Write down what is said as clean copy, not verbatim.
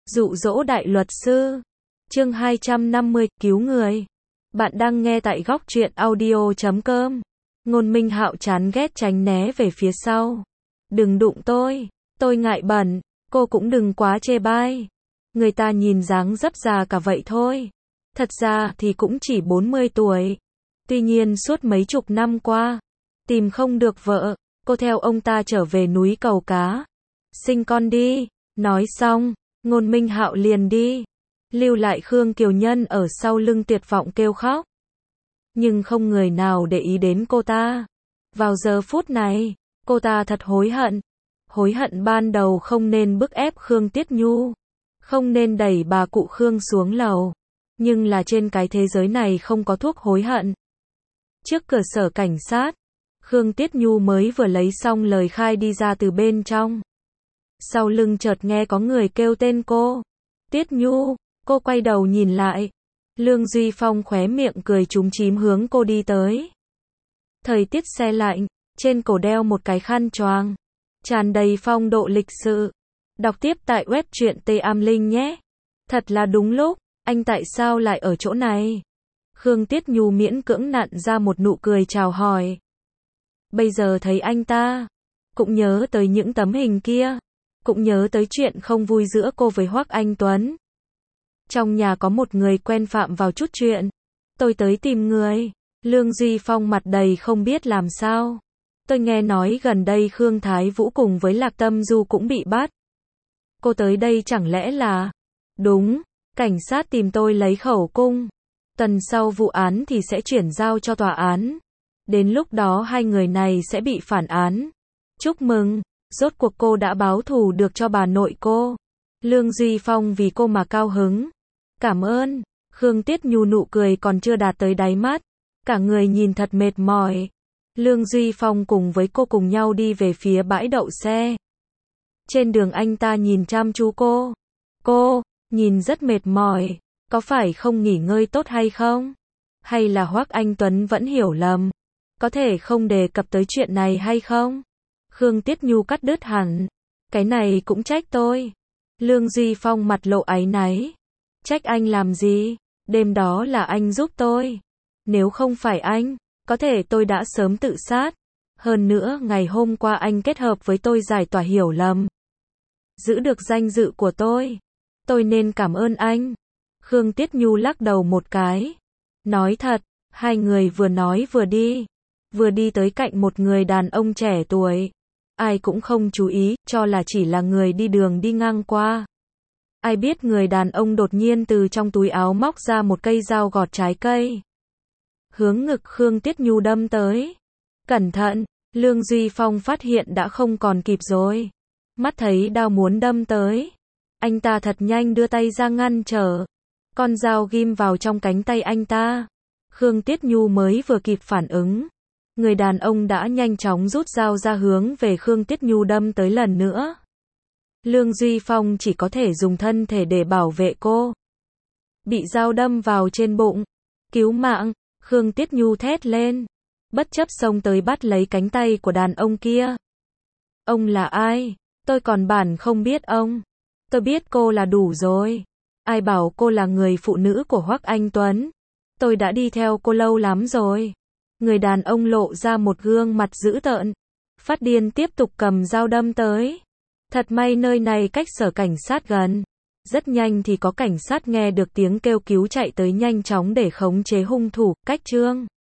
Dụ dỗ đại luật sư. Chương 250, cứu người. Bạn đang nghe tại góc truyện audio.com. Ngôn Minh Hạo chán ghét tránh né về phía sau. Đừng đụng tôi ngại bẩn, cô cũng đừng quá chê bai. Người ta nhìn dáng dấp già cả vậy thôi. Thật ra thì cũng chỉ 40 tuổi. Tuy nhiên suốt mấy chục năm qua, tìm không được vợ, cô theo ông ta trở về núi cầu cá. Sinh con đi. Nói xong, Ngôn Minh Hạo liền đi. Lưu lại Khương Kiều Nhân ở sau lưng tuyệt vọng kêu khóc. Nhưng không người nào để ý đến cô ta. Vào giờ phút này, cô ta thật hối hận. Hối hận ban đầu không nên bức ép Khương Tiết Nhu. Không nên đẩy bà cụ Khương xuống lầu. Nhưng là trên cái thế giới này không có thuốc hối hận. Trước cửa sở cảnh sát, Khương Tiết Nhu mới vừa lấy xong lời khai đi ra từ bên trong. Sau lưng chợt nghe có người kêu tên cô. Tiết Nhu, cô quay đầu nhìn lại. Lương Duy Phong khóe miệng cười chúm chím hướng cô đi tới. Thời tiết se lạnh, trên cổ đeo một cái khăn choàng, tràn đầy phong độ lịch sự. Đọc tiếp tại web truyện Tây Am Linh nhé. Thật là đúng lúc, anh tại sao lại ở chỗ này? Khương Tiết Nhu miễn cưỡng nặn ra một nụ cười chào hỏi. Bây giờ thấy anh ta, cũng nhớ tới những tấm hình kia, cũng nhớ tới chuyện không vui giữa cô với Hoắc Anh Tuấn. Trong nhà có một người quen phạm vào chút chuyện, tôi tới tìm người. Lương Duy Phong mặt đầy không biết làm sao. Tôi nghe nói gần đây Khương Thái Vũ cùng với Lạc Tâm Du cũng bị bắt. Cô tới đây chẳng lẽ là... Đúng, cảnh sát tìm tôi lấy khẩu cung. Tuần sau vụ án thì sẽ chuyển giao cho tòa án. Đến lúc đó hai người này sẽ bị phản án. Chúc mừng, rốt cuộc cô đã báo thù được cho bà nội cô. Lương Duy Phong vì cô mà cao hứng. Cảm ơn. Khương Tiết Nhu nụ cười còn chưa đạt tới đáy mắt. Cả người nhìn thật mệt mỏi. Lương Duy Phong cùng với cô cùng nhau đi về phía bãi đậu xe. Trên đường anh ta nhìn chăm chú cô. Cô, nhìn rất mệt mỏi. Có phải không nghỉ ngơi tốt hay không? Hay là Hoắc Anh Tuấn vẫn hiểu lầm? Có thể không đề cập tới chuyện này hay không? Khương Tiết Nhu cắt đứt hẳn. Cái này cũng trách tôi. Lương Duy Phong mặt lộ áy náy. Trách anh làm gì? Đêm đó là anh giúp tôi. Nếu không phải anh, có thể tôi đã sớm tự sát. Hơn nữa ngày hôm qua anh kết hợp với tôi giải tỏa hiểu lầm. Giữ được danh dự của tôi. Tôi nên cảm ơn anh. Khương Tiết Nhu lắc đầu một cái. Nói thật, hai người vừa nói vừa đi. Vừa đi tới cạnh một người đàn ông trẻ tuổi. Ai cũng không chú ý, cho là chỉ là người đi đường đi ngang qua. Ai biết người đàn ông đột nhiên từ trong túi áo móc ra một cây dao gọt trái cây. Hướng ngực Khương Tiết Nhu đâm tới. Cẩn thận, Lương Duy Phong phát hiện đã không còn kịp rồi. Mắt thấy đao muốn đâm tới. Anh ta thật nhanh đưa tay ra ngăn trở. Con dao ghim vào trong cánh tay anh ta. Khương Tiết Nhu mới vừa kịp phản ứng. Người đàn ông đã nhanh chóng rút dao ra hướng về Khương Tiết Nhu đâm tới lần nữa. Lương Duy Phong chỉ có thể dùng thân thể để bảo vệ cô. Bị dao đâm vào trên bụng. Cứu mạng, Khương Tiết Nhu thét lên. Bất chấp xông tới bắt lấy cánh tay của đàn ông kia. Ông là ai? Tôi còn bản không biết ông. Tôi biết cô là đủ rồi. Ai bảo cô là người phụ nữ của Hoắc Anh Tuấn? Tôi đã đi theo cô lâu lắm rồi. Người đàn ông lộ ra một gương mặt dữ tợn. Phát điên tiếp tục cầm dao đâm tới. Thật may nơi này cách sở cảnh sát gần. Rất nhanh thì có cảnh sát nghe được tiếng kêu cứu chạy tới nhanh chóng để khống chế hung thủ. Cách chương